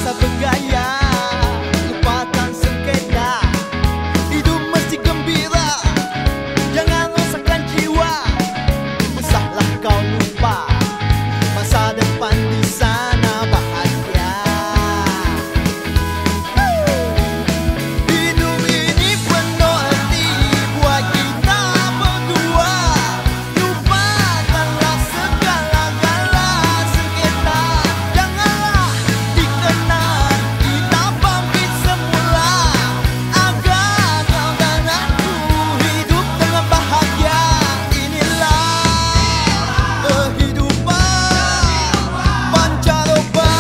Janganlah bergaya, lupakan sengketa. Hidup mesti gembira, jangan rusakkan jiwa. Usahlah kau lupa, masa depan di sana bahagia. Hidup ini penuh arti buat kita berdua. Lupakanlah segala-gala sengketa. Janganlah dikenang, kita bangkit semula. Agar kau dan aku hidup dengan bahagia. Inilah kehidupan pancaroba.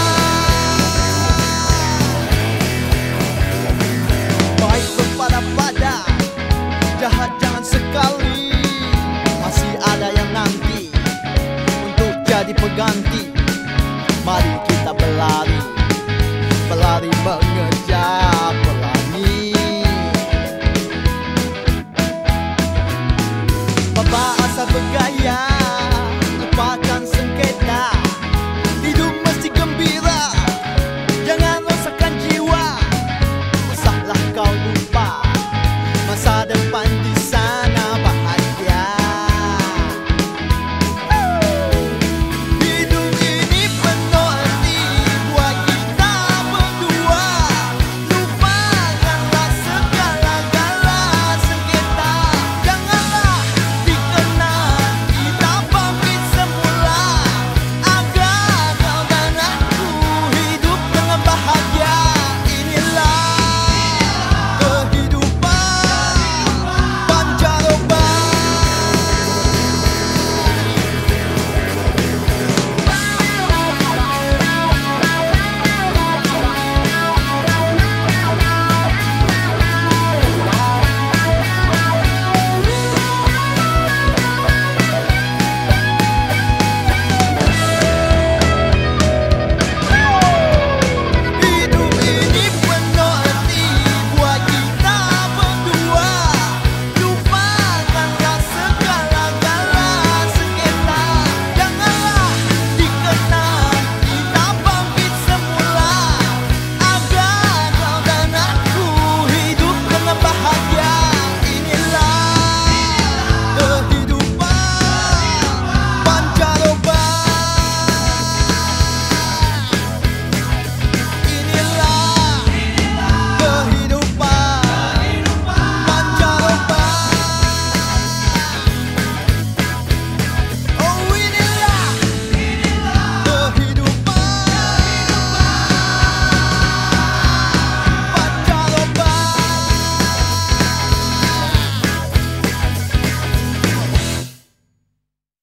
Baik berpada-pada, jahat jangan sekali. Masih ada yang nanti untuk jadi pengganti. Mari kita berlari, berlari